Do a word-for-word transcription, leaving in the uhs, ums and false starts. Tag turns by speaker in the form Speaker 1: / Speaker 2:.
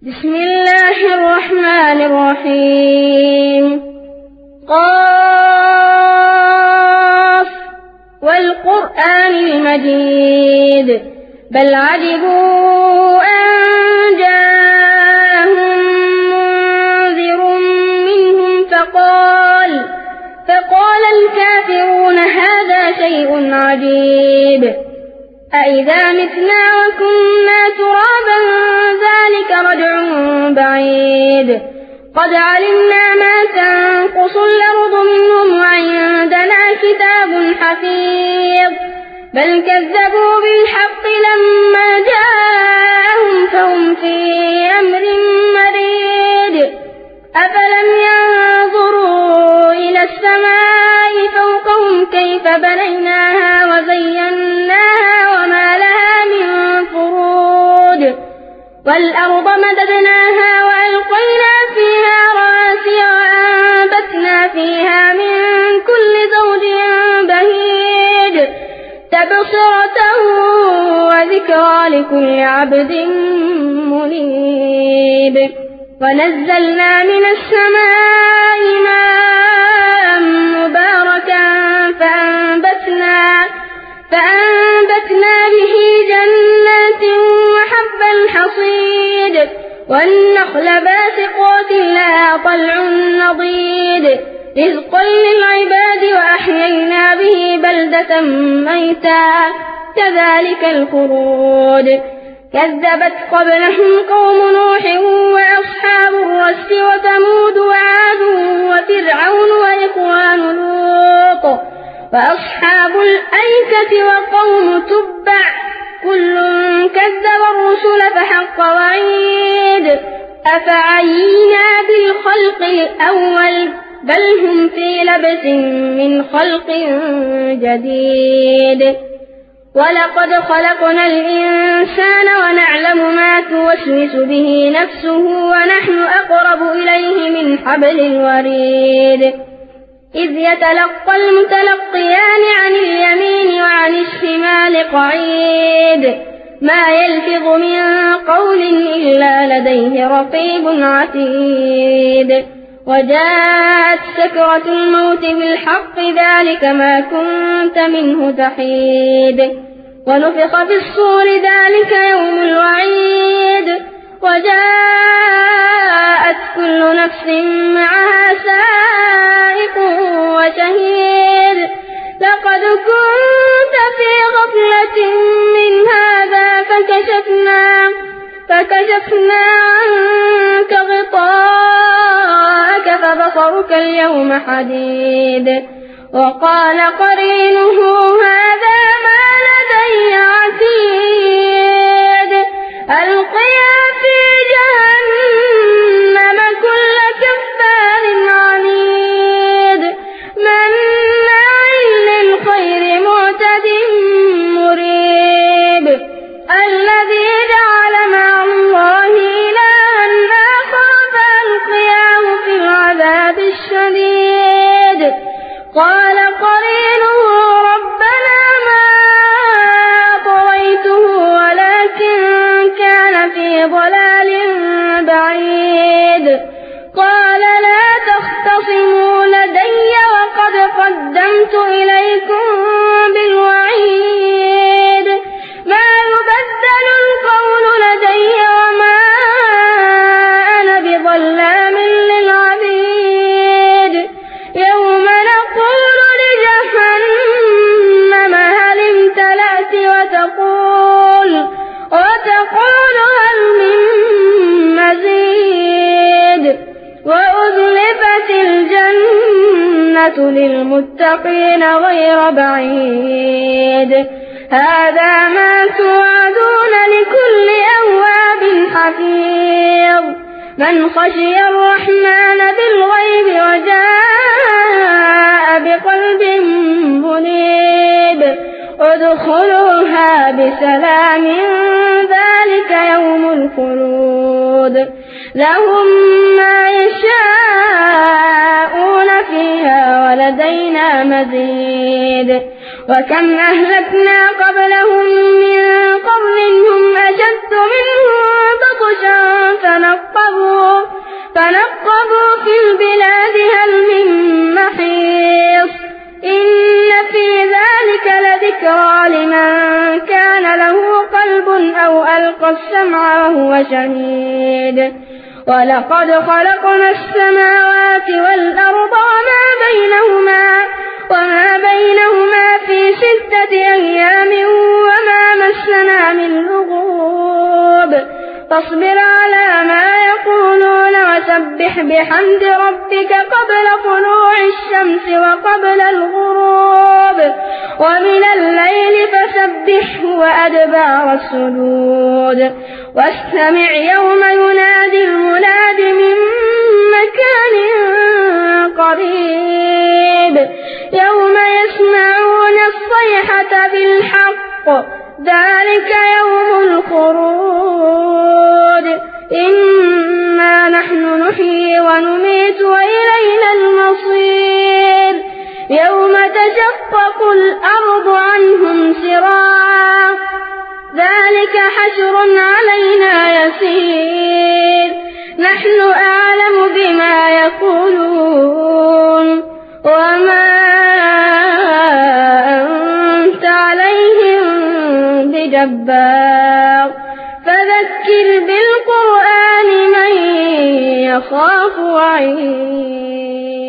Speaker 1: بسم الله الرحمن الرحيم. قاف والقرآن المجيد بل عجبوا أن جاءهم منذر منهم فقال فقال الكافرون هذا شيء عجيب أإذا متنا وكنا ترابا ذلك رجع بعيد قد علمنا ما تنقص الأرض منهم وعندنا كتاب حفيظ بل كذبوا بالحق لما جاءهم فهم في أمر مريد أفلم ينظروا إلى السماء فوقهم كيف بنيناها وزيناها وما لها من فروج والأرض مددناها وألقينا فيها رواسي وأنبتنا فيها من كل زوج بهيج تبصرة وذكرى لكل عبد منيب ونزلنا من السماء ماء مباركا فأنبتنا فأنبتنا به جنات وحب الحصيد والنخل باسقات لها طلع نضيد رزقا للعباد وأحيينا به بلدة ميتا كذلك الخروج كذبت قبلهم قوم نوح وأصحاب الرس وثمود وعاد وفرعون وإخوان لوط وأصحاب الأيكة وقوم تبع كل كذب الرسل فحق وعيد أفعينا بالخلق الأول بل هم في لبس من خلق جديد ولقد خلقنا الإنسان ونعلم ما توسوس به نفسه ونحن أقرب إليه من حبل الوريد إذ يتلقى المتلقيان عن اليمين وعن الشمال قعيد ما يلفظ من قول إلا لديه رقيب عتيد وجاءت سكرة الموت بالحق ذلك ما كنت منه تحيد ونفخ في الصور ذلك يوم الوعيد وجاءت كل نفس معها سائق وشهيد لقد كنت في غفلة من هذا فكشفنا فكشفنا عنك غطاءك فبصرك اليوم حديد وقال قرينه هذا ما لدي عتيد ألقيا في جهنم كل كفار عنيد مناع للخير معتد مريب الذي جعل مع الله إلها آخر فألقياه في العذاب الشديد قال قرينه ربنا ما طغيته ولكن كان في ضلال بعيد قال لا تختصموا لدي وقد قدمت إليكم بالوعيد ما يبدل القول لدي وما أنا بظلام للعبيد يوم نقول لجهنم هل امتلأت وتقول وتقول هل من مزيد وأزلفت الجنة للمتقين غير بعيد هذا ما توعدون لكل أواب حفيظ من خشي الرحمن بالغيب وجاء بقلب منيب ادخلوها بسلام ذلك يوم الخلود لهم ما يشاءون فيها ولدينا مزيد وكم أهلكنا قبلهم من قرن هم أشد منهم بطشا فنقبوا ذكرى لمن كان له قلب أو ألقى السمع وهو شهيد ولقد خلقنا السماوات والأرض وما بينهما وما بينهما في ستة أيام وما مسنا من لغوب فاصبر على ما يقولون وسبح بحمد ربك قبل طلوع الشمس وقبل الغروب ومن الليل فسبحه وأدبار السجود واستمع يوم ينادي المناد من مكان قريب يوم يسمعون الصيحة بالحق ذلك يوم الخروج إنا نحن نحيي ونميت وإلينا المصير يوم تشقق الأرض عنهم سراعا ذلك حشر علينا يسير نحن أعلم بما يقولون وما أنت عليهم بجبار فذكر بالقرآن من يخاف وعيد.